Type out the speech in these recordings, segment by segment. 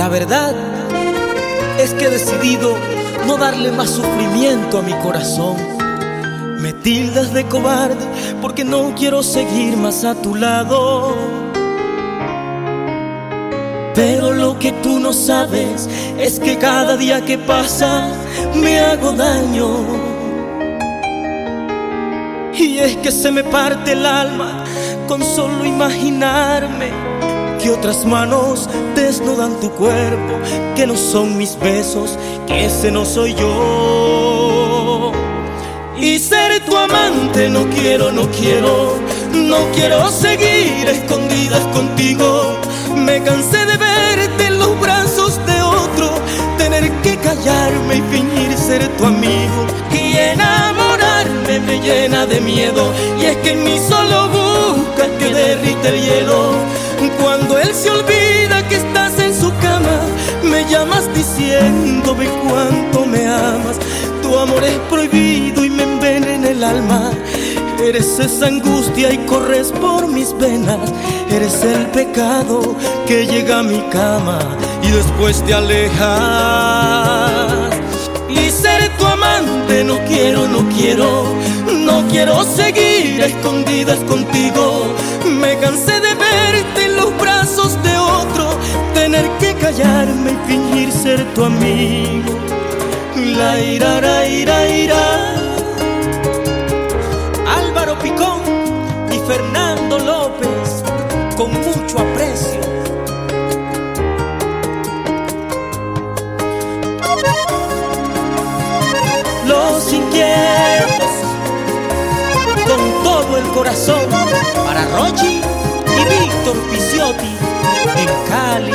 La verdad es que he decidido no darle más sufrimiento a mi corazón. Me tildas de cobarde porque no quiero seguir más a tu lado. Pero lo que tú no sabes es que cada día que pasa me hago daño. Y es que se me parte el alma con solo imaginarme que otras manos desnudan tu cuerpo, que no son mis besos, que ese no soy yo. Y ser tu amante no quiero, no quiero, no quiero seguir escondidas contigo. Me cansé de verte en los brazos de otro, tener que callarme y fingir ser tu amigo. Y enamorarme me llena de miedo, y es que en mí solo buscas que derrite el hielo. Cuando él se olvida que estás en su cama, me llamas diciéndome cuánto me amas. Tu amor es prohibido y me envenena el alma. Eres esa angustia y corres por mis venas. Eres el pecado que llega a mi cama y después te alejas. Y ser tu amante no quiero, no quiero, no quiero seguir escondidas contigo. Me cansé de verte en los brazos de otro, tener que callarme y fingir ser tu amigo. La ira, ra, ira, ira. Álvaro Picón y Fernando López, con mucho aprecio. Los inquietos, con todo el corazón, para Rochi y Víctor Picciotti en Cali.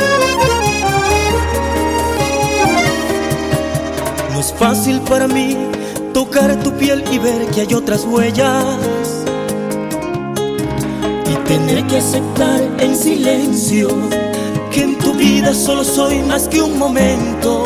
No es fácil para mí tocar tu piel y ver que hay otras huellas, y tener que aceptar en silencio que en tu vida solo soy más que un momento.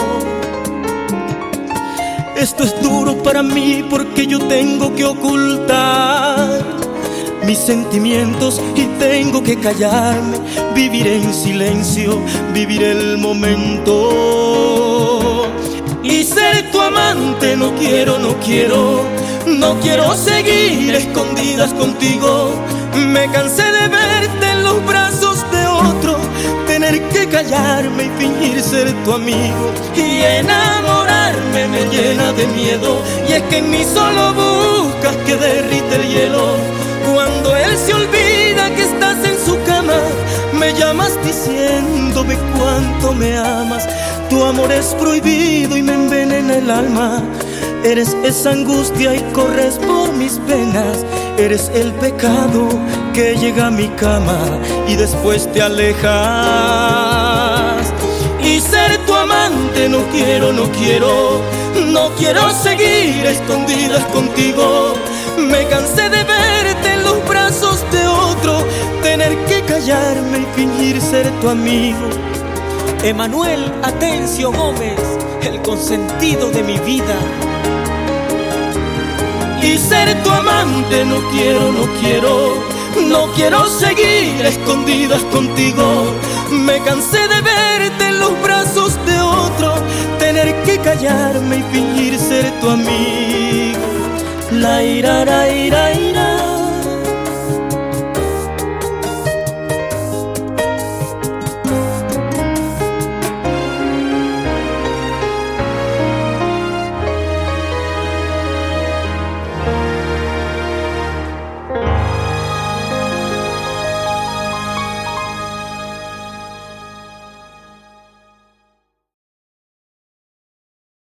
Esto es duro para mí porque yo tengo que ocultar mis sentimientos y tengo que callarme, vivir en silencio, vivir el momento. Y ser tu amante no quiero, no quiero, no quiero seguir escondidas contigo. Me cansé de verte en los brazos de otro, tener que callarme y fingir ser tu amigo. Y enamorarme me llena de miedo, y es que en mí solo buscas que derrite el hielo. Cuando él se olvida que estás en su cama, me llamas diciéndome cuánto me amas. Tu amor es prohibido y me envenena el alma. Eres esa angustia y corres por mis venas. Eres el pecado que llega a mi cama y después te alejas. Y ser tu amante no quiero, no quiero, no quiero seguir escondidas contigo. Me cansé de verte en los brazos de otro, tener que callarme y fingir ser tu amigo. Emanuel Atencio Gómez, el consentido de mi vida. Y ser tu amante no quiero, no quiero, no quiero seguir escondidas contigo. Me cansé de verte en los brazos de otro, tener que callarme y fingir ser tu amigo. La ira,